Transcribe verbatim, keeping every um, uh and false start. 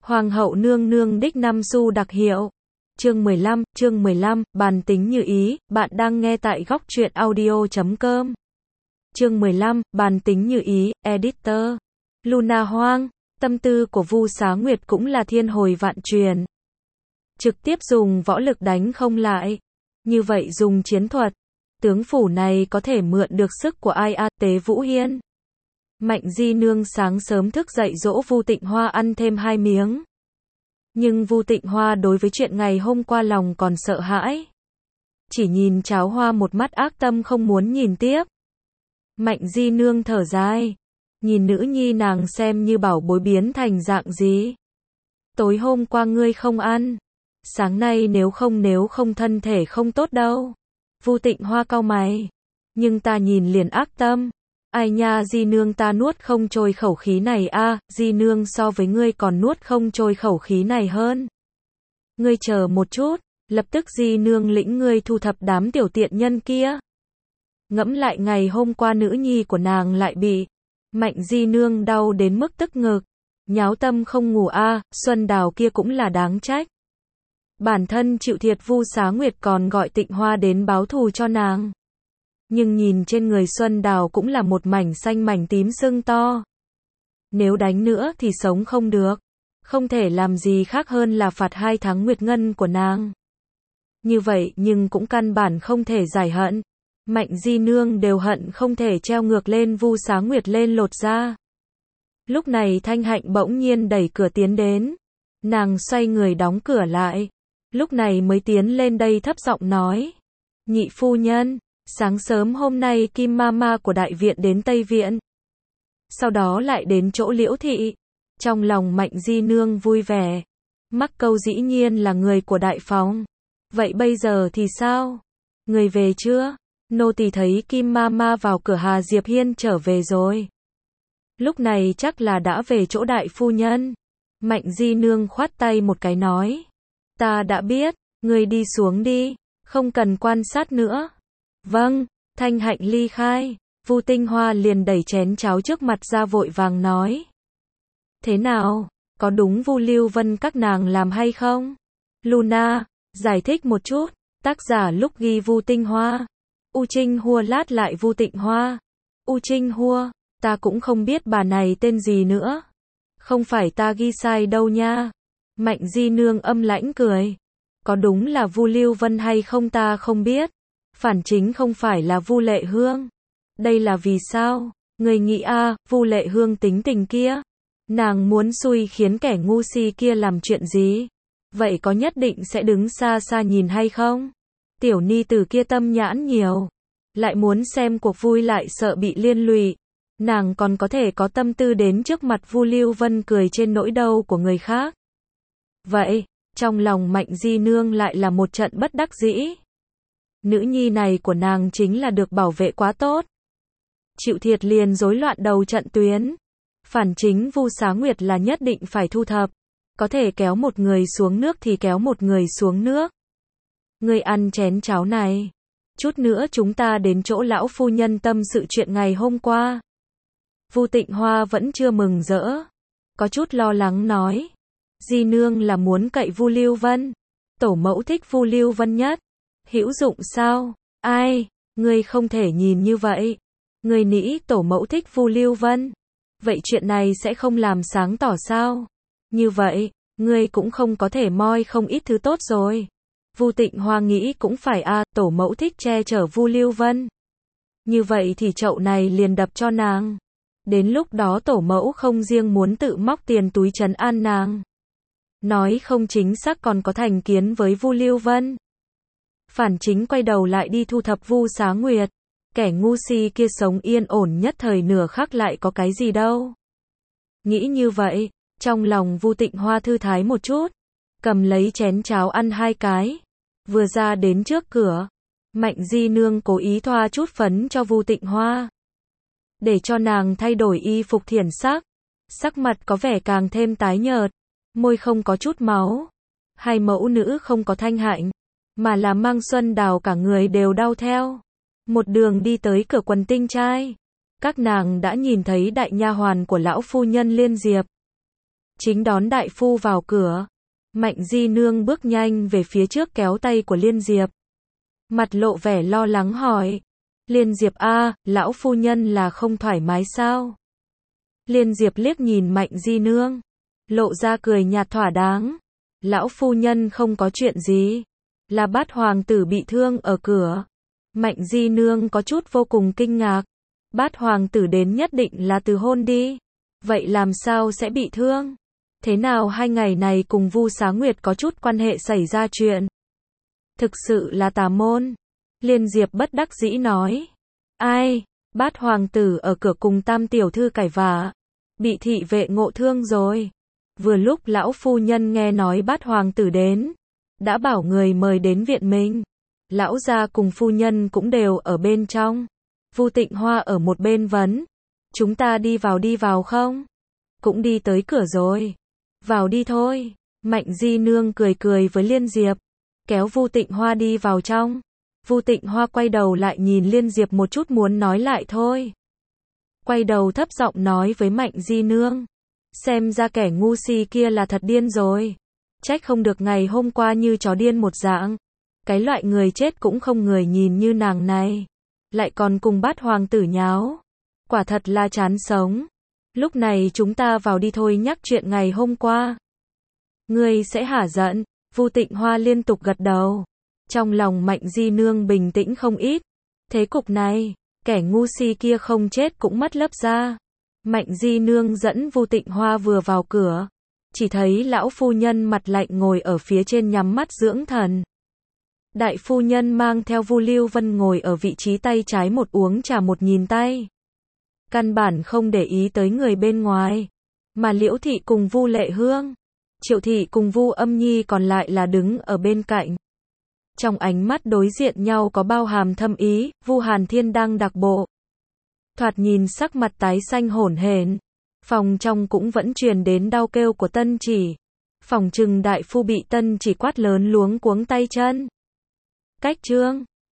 Hoàng hậu nương nương đích năm xu đặc hiệu. Chương mười lăm, chương mười lăm, bàn tính như ý, bạn đang nghe tại góc truyện audio chấm com. Chương mười lăm, bàn tính như ý, editor. Luna Hoang, tâm tư của Vu Xá Nguyệt cũng là thiên hồi vạn truyền. Trực tiếp dùng võ lực đánh không lại. Như vậy dùng chiến thuật, tướng phủ này có thể mượn được sức của ai a, Tế Vũ Hiên. Mạnh Di Nương sáng sớm thức dậy dỗ Vu Tịnh Hoa ăn thêm hai miếng. Nhưng Vu Tịnh Hoa đối với chuyện ngày hôm qua lòng còn sợ hãi. Chỉ nhìn cháo hoa một mắt ác tâm không muốn nhìn tiếp. Mạnh Di Nương thở dài. Nhìn nữ nhi nàng xem như bảo bối biến thành dạng gì. Tối hôm qua ngươi không ăn. Sáng nay nếu không nếu không thân thể không tốt đâu. Vu Tịnh Hoa cau mày. Nhưng ta nhìn liền ác tâm. Ai nha Di Nương ta nuốt không trôi khẩu khí này a, à, Di Nương so với ngươi còn nuốt không trôi khẩu khí này hơn. Ngươi chờ một chút, lập tức Di Nương lĩnh ngươi thu thập đám tiểu tiện nhân kia. Ngẫm lại ngày hôm qua nữ nhi của nàng lại bị Mạnh Di Nương đau đến mức tức ngực. Nháo tâm không ngủ a, à, Xuân Đào kia cũng là đáng trách. Bản thân chịu thiệt Vu Xá Nguyệt còn gọi Tịnh Hoa đến báo thù cho nàng. Nhưng nhìn trên người Xuân Đào cũng là một mảnh xanh mảnh tím sưng to. Nếu đánh nữa thì sống không được. Không thể làm gì khác hơn là phạt hai tháng nguyệt ngân của nàng. Như vậy nhưng cũng căn bản không thể giải hận. Mạnh Di Nương đều hận không thể treo ngược lên Vu Xá Nguyệt lên lột da. Lúc này Thanh Hạnh bỗng nhiên đẩy cửa tiến đến. Nàng xoay người đóng cửa lại. Lúc này mới tiến lên đây thấp giọng nói. Nhị phu nhân. Sáng sớm hôm nay Kim Mama của đại viện đến Tây Viện. Sau đó lại đến chỗ Liễu Thị. Trong lòng Mạnh Di Nương vui vẻ. Mắc câu dĩ nhiên là người của đại phòng. Vậy bây giờ thì sao? Người về chưa? Nô tỳ thấy Kim Mama vào cửa Hà Diệp Hiên trở về rồi. Lúc này chắc là đã về chỗ đại phu nhân. Mạnh Di Nương khoát tay một cái nói. Ta đã biết, người đi xuống đi, không cần quan sát nữa. Vâng, Thanh Hạnh ly khai, Vu Tinh Hoa liền đẩy chén cháo trước mặt ra vội vàng nói. Thế nào, có đúng Vu Lưu Vân các nàng làm hay không? Luna, giải thích một chút, tác giả lúc ghi Vu Tinh Hoa. U Trinh Hua lát lại Vu Tịnh Hoa. U Trinh Hua, ta cũng không biết bà này tên gì nữa. Không phải ta ghi sai đâu nha. Mạnh Di Nương âm lãnh cười. Có đúng là Vu Lưu Vân hay không ta không biết. Phản chính không phải là Vu Lệ Hương. Đây là vì sao? Người nghĩ a, à, Vu Lệ Hương tính tình kia. Nàng muốn xui khiến kẻ ngu si kia làm chuyện gì? Vậy có nhất định sẽ đứng xa xa nhìn hay không? Tiểu ni tử kia tâm nhãn nhiều. Lại muốn xem cuộc vui lại sợ bị liên lụy. Nàng còn có thể có tâm tư đến trước mặt Vu Lưu Vân cười trên nỗi đau của người khác. Vậy, trong lòng Mạnh Di Nương lại là một trận bất đắc dĩ. Nữ nhi này của nàng chính là được bảo vệ quá tốt. Chịu thiệt liền rối loạn đầu trận tuyến. Phản chính Vu Xá Nguyệt là nhất định phải thu thập. Có thể kéo một người xuống nước thì kéo một người xuống nước. Ngươi ăn chén cháo này. Chút nữa chúng ta đến chỗ lão phu nhân tâm sự chuyện ngày hôm qua. Vu Tịnh Hoa vẫn chưa mừng rỡ. Có chút lo lắng nói. Di Nương là muốn cậy Vu Lưu Vân. Tổ mẫu thích Vu Lưu Vân nhất. Hữu dụng sao? Ai? Ngươi không thể nhìn như vậy. Ngươi nghĩ tổ mẫu thích Vu Lưu Vân. Vậy chuyện này sẽ không làm sáng tỏ sao? Như vậy, ngươi cũng không có thể moi không ít thứ tốt rồi. Vu Tịnh Hoa nghĩ cũng phải a, à, tổ mẫu thích che chở Vu Lưu Vân. Như vậy thì chậu này liền đập cho nàng. Đến lúc đó tổ mẫu không riêng muốn tự móc tiền túi trấn an nàng. Nói không chính xác còn có thành kiến với Vu Lưu Vân. Phản chính quay đầu lại đi thu thập Vu Xá Nguyệt. Kẻ ngu si kia sống yên ổn nhất thời nửa khắc lại có cái gì đâu. Nghĩ như vậy, trong lòng Vu Tịnh Hoa thư thái một chút. Cầm lấy chén cháo ăn hai cái. Vừa ra đến trước cửa. Mạnh Di Nương cố ý thoa chút phấn cho Vu Tịnh Hoa. Để cho nàng thay đổi y phục thiển sắc. Sắc mặt có vẻ càng thêm tái nhợt. Môi không có chút máu. Hai mẫu nữ không có Thanh Hạnh. Mà là mang Xuân Đào cả người đều đau theo. Một đường đi tới cửa quần tinh trai. Các nàng đã nhìn thấy đại nha hoàn của lão phu nhân Liên Diệp. chính đón đại phu vào cửa. Mạnh Di Nương bước nhanh về phía trước kéo tay của Liên Diệp. Mặt lộ vẻ lo lắng hỏi. Liên Diệp a, lão phu nhân là không thoải mái sao? Liên Diệp liếc nhìn Mạnh Di Nương. Lộ ra cười nhạt thỏa đáng. Lão phu nhân không có chuyện gì. Là Bát hoàng tử bị thương ở cửa. Mạnh Di Nương có chút vô cùng kinh ngạc. Bát hoàng tử đến nhất định là từ hôn đi. Vậy làm sao sẽ bị thương? Thế nào hai ngày này cùng Vu Xá Nguyệt có chút quan hệ xảy ra chuyện? Thực sự là tà môn. Liên Diệp bất đắc dĩ nói. Ai? Bát hoàng tử ở cửa cùng tam tiểu thư cãi vã. Bị thị vệ ngộ thương rồi. Vừa lúc lão phu nhân nghe nói bát hoàng tử đến. Đã bảo người mời đến viện mình. Lão gia cùng phu nhân cũng đều ở bên trong. Vu Tịnh Hoa ở một bên vấn. Chúng ta đi vào đi vào không? Cũng đi tới cửa rồi. Vào đi thôi. Mạnh Di Nương cười cười với Liên Diệp. Kéo Vu Tịnh Hoa đi vào trong. Vu Tịnh Hoa quay đầu lại nhìn Liên Diệp một chút muốn nói lại thôi. Quay đầu thấp giọng nói với Mạnh Di Nương. Xem ra kẻ ngu si kia là thật điên rồi. Trách không được ngày hôm qua như chó điên một dạng. Cái loại người chết cũng không người nhìn như nàng này. Lại còn cùng Bát hoàng tử nháo. Quả thật là chán sống. Lúc này chúng ta vào đi thôi nhắc chuyện ngày hôm qua. Ngươi sẽ hả giận. Vu Tịnh Hoa liên tục gật đầu. Trong lòng Mạnh Di Nương bình tĩnh không ít. Thế cục này, kẻ ngu si kia không chết cũng mất lớp da. Mạnh Di Nương dẫn Vu Tịnh Hoa vừa vào cửa. Chỉ thấy lão phu nhân mặt lạnh ngồi ở phía trên nhắm mắt dưỡng thần. Đại phu nhân mang theo Vu Lưu Vân ngồi ở vị trí tay trái một uống trà một nhìn tay. Căn bản không để ý tới người bên ngoài. Mà Liễu Thị cùng Vu Lệ Hương, Triệu Thị cùng Vu Âm Nhi còn lại là đứng ở bên cạnh. Trong ánh mắt đối diện nhau có bao hàm thâm ý, Vu Hàn Thiên đang đặc bộ. Thoạt nhìn sắc mặt tái xanh hổn hển. Phòng trong cũng vẫn truyền đến đau kêu của Tân Chỉ. Phòng trừng đại phu bị Tân Chỉ quát lớn luống cuống tay chân. Cách trương.